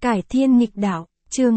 Cải thiên nghịch đạo, chương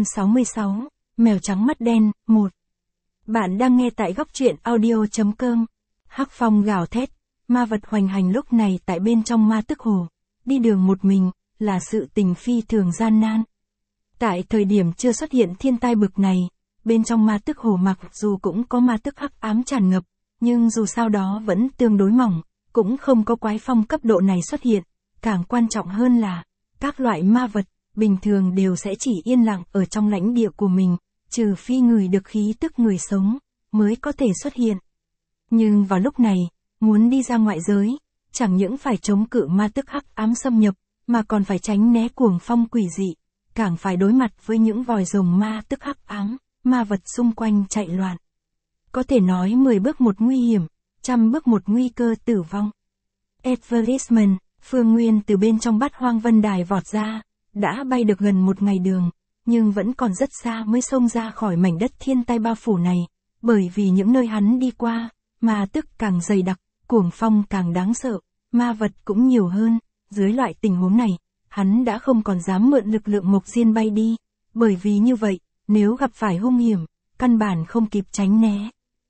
266, Mèo trắng mắt đen, 1. Bạn đang nghe tại góc truyện audio.com. Hắc phong gào thét, ma vật hoành hành lúc này tại bên trong ma tức hồ. Đi đường một mình, là sự tình phi thường gian nan. Tại thời điểm chưa xuất hiện thiên tai bực này, bên trong ma tức hồ mặc dù cũng có ma tức hắc ám tràn ngập, nhưng dù sao đó vẫn tương đối mỏng, cũng không có quái phong cấp độ này xuất hiện. Càng quan trọng hơn là, các loại ma vật, bình thường đều sẽ chỉ yên lặng ở trong lãnh địa của mình, trừ phi người được khí tức người sống, mới có thể xuất hiện. Nhưng vào lúc này, muốn đi ra ngoại giới, chẳng những phải chống cự ma tức hắc ám xâm nhập, mà còn phải tránh né cuồng phong quỷ dị, càng phải đối mặt với những vòi rồng ma tức hắc ám, ma vật xung quanh chạy loạn. Có thể nói 10 bước một nguy hiểm, 100 bước một nguy cơ tử vong. Advertisement, Phương Nguyên từ bên trong bát hoang vân đài vọt ra, đã bay được gần một ngày đường, nhưng vẫn còn rất xa mới xông ra khỏi mảnh đất thiên tai bao phủ này, bởi vì những nơi hắn đi qua, ma tức càng dày đặc, cuồng phong càng đáng sợ, ma vật cũng nhiều hơn, dưới loại tình huống này, hắn đã không còn dám mượn lực lượng mộc diên bay đi, bởi vì như vậy, nếu gặp phải hung hiểm, căn bản không kịp tránh né.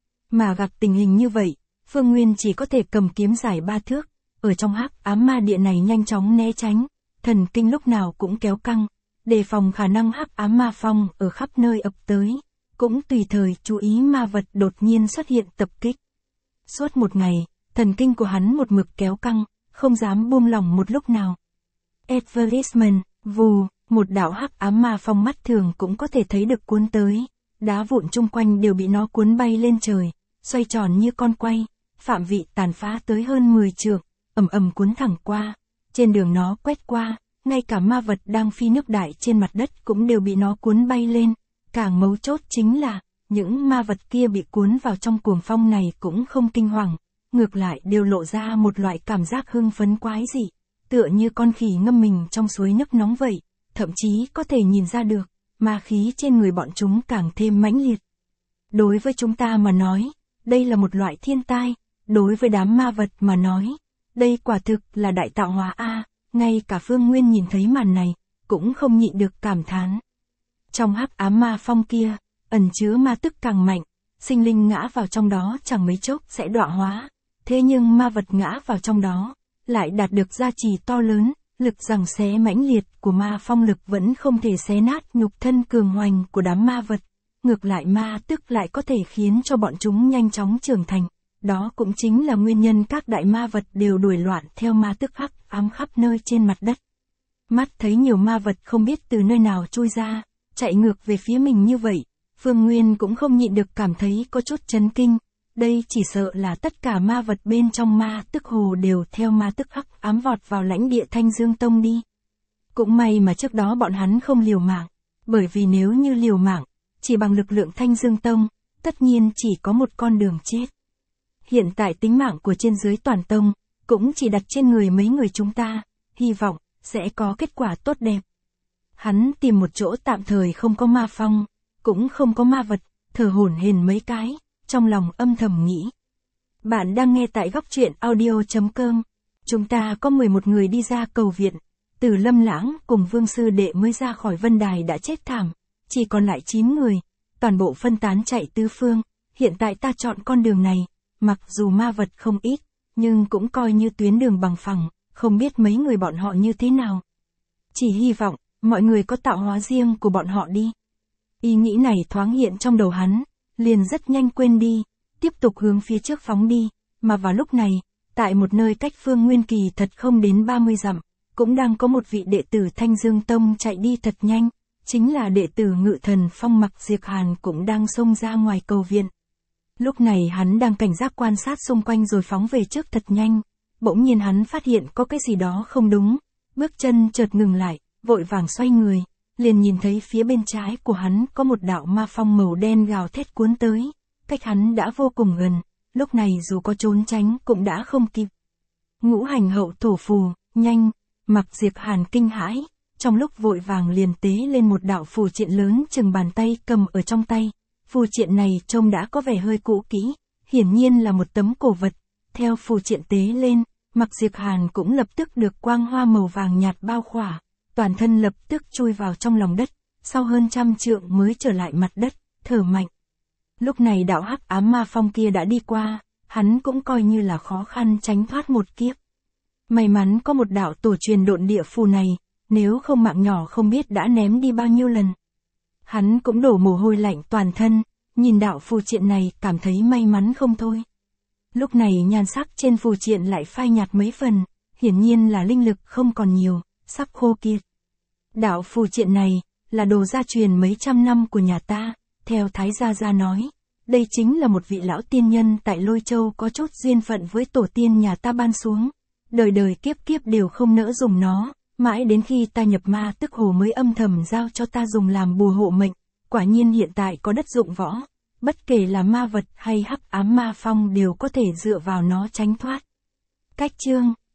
Mà gặp tình hình như vậy, Phương Nguyên chỉ có thể cầm kiếm dài 3 thước, ở trong hắc ám ma địa này nhanh chóng né tránh, thần kinh lúc nào cũng kéo căng, đề phòng khả năng hắc ám ma phong ở khắp nơi ập tới, cũng tùy thời chú ý ma vật đột nhiên xuất hiện tập kích. Suốt một ngày, thần kinh của hắn một mực kéo căng, không dám buông lỏng một lúc nào. Advertisement, vù, một đạo hắc ám ma phong mắt thường cũng có thể thấy được cuốn tới, đá vụn chung quanh đều bị nó cuốn bay lên trời, xoay tròn như con quay, phạm vị tàn phá tới hơn 10 trượng, ầm ầm cuốn thẳng qua. Trên đường nó quét qua, ngay cả ma vật đang phi nước đại trên mặt đất cũng đều bị nó cuốn bay lên. Càng mấu chốt chính là, những ma vật kia bị cuốn vào trong cuồng phong này cũng không kinh hoàng, ngược lại đều lộ ra một loại cảm giác hưng phấn quái dị, tựa như con khỉ ngâm mình trong suối nước nóng vậy, thậm chí có thể nhìn ra được, ma khí trên người bọn chúng càng thêm mãnh liệt. Đối với chúng ta mà nói, đây là một loại thiên tai, đối với đám ma vật mà nói, đây quả thực là đại tạo hóa a. Ngay cả Phương Nguyên nhìn thấy màn này, cũng không nhịn được cảm thán. Trong hắc ám ma phong kia, ẩn chứa ma tức càng mạnh, sinh linh ngã vào trong đó chẳng mấy chốc sẽ đọa hóa. Thế nhưng ma vật ngã vào trong đó, lại đạt được gia trì to lớn, lực giằng xé mãnh liệt của ma phong lực vẫn không thể xé nát nhục thân cường hoành của đám ma vật. Ngược lại ma tức lại có thể khiến cho bọn chúng nhanh chóng trưởng thành. Đó cũng chính là nguyên nhân các đại ma vật đều đuổi loạn theo ma tức hắc ám khắp nơi trên mặt đất. Mắt thấy nhiều ma vật không biết từ nơi nào chui ra, chạy ngược về phía mình như vậy, Phương Nguyên cũng không nhịn được cảm thấy có chút chấn kinh. Đây chỉ sợ là tất cả ma vật bên trong ma tức hồ đều theo ma tức hắc ám vọt vào lãnh địa Thanh Dương Tông đi. Cũng may mà trước đó bọn hắn không liều mạng, bởi vì nếu như liều mạng, chỉ bằng lực lượng Thanh Dương Tông, tất nhiên chỉ có một con đường chết. Hiện tại tính mạng của trên dưới toàn tông, cũng chỉ đặt trên người mấy người chúng ta, hy vọng, sẽ có kết quả tốt đẹp. Hắn tìm một chỗ tạm thời không có ma phong, cũng không có ma vật, thở hổn hển mấy cái, trong lòng âm thầm nghĩ. Bạn đang nghe tại góc truyện audio.com, chúng ta có 11 người đi ra cầu viện, từ Lâm Lãng cùng Vương Sư Đệ mới ra khỏi vân đài đã chết thảm, chỉ còn lại 9 người, toàn bộ phân tán chạy tứ phương, hiện tại ta chọn con đường này. Mặc dù ma vật không ít, nhưng cũng coi như tuyến đường bằng phẳng, không biết mấy người bọn họ như thế nào. Chỉ hy vọng, mọi người có tạo hóa riêng của bọn họ đi. Ý nghĩ này thoáng hiện trong đầu hắn, liền rất nhanh quên đi, tiếp tục hướng phía trước phóng đi, mà vào lúc này, tại một nơi cách Phương Nguyên kỳ thật không đến 30 dặm, cũng đang có một vị đệ tử Thanh Dương Tông chạy đi thật nhanh, chính là đệ tử Ngự Thần Phong Mặc Diệp Hàn cũng đang xông ra ngoài cầu viện. Lúc này hắn đang cảnh giác quan sát xung quanh rồi phóng về trước thật nhanh, bỗng nhiên hắn phát hiện có cái gì đó không đúng, bước chân chợt ngừng lại, vội vàng xoay người, liền nhìn thấy phía bên trái của hắn có một đạo ma phong màu đen gào thét cuốn tới, cách hắn đã vô cùng gần, lúc này dù có trốn tránh cũng đã không kịp. Ngũ hành hậu thổ phù, nhanh, Mặc Diệp Hàn kinh hãi, trong lúc vội vàng liền tế lên một đạo phù triện lớn chừng bàn tay cầm ở trong tay. Phù triện này trông đã có vẻ hơi cũ kỹ, hiển nhiên là một tấm cổ vật. Theo phù triện tế lên, Mặc Diệp Hàn cũng lập tức được quang hoa màu vàng nhạt bao khỏa, toàn thân lập tức chui vào trong lòng đất, sau hơn 100 trượng mới trở lại mặt đất, thở mạnh. Lúc này đạo hắc ám ma phong kia đã đi qua, hắn cũng coi như là khó khăn tránh thoát một kiếp. May mắn có một đạo tổ truyền độn địa phù này, nếu không mạng nhỏ không biết đã ném đi bao nhiêu lần. Hắn cũng đổ mồ hôi lạnh toàn thân, nhìn đạo phù triện này cảm thấy may mắn không thôi. Lúc này nhan sắc trên phù triện lại phai nhạt mấy phần, hiển nhiên là linh lực không còn nhiều, sắp khô kiệt. Đạo phù triện này, là đồ gia truyền mấy trăm năm của nhà ta, theo Thái Gia Gia nói. Đây chính là một vị lão tiên nhân tại Lôi Châu có chút duyên phận với tổ tiên nhà ta ban xuống. Đời đời kiếp kiếp đều không nỡ dùng nó, mãi đến khi ta nhập ma tức hồ mới âm thầm giao cho ta dùng làm bùa hộ mệnh. Quả nhiên hiện tại có đất dụng võ, bất kể là ma vật hay hắc ám ma phong đều có thể dựa vào nó tránh thoát. Cách chương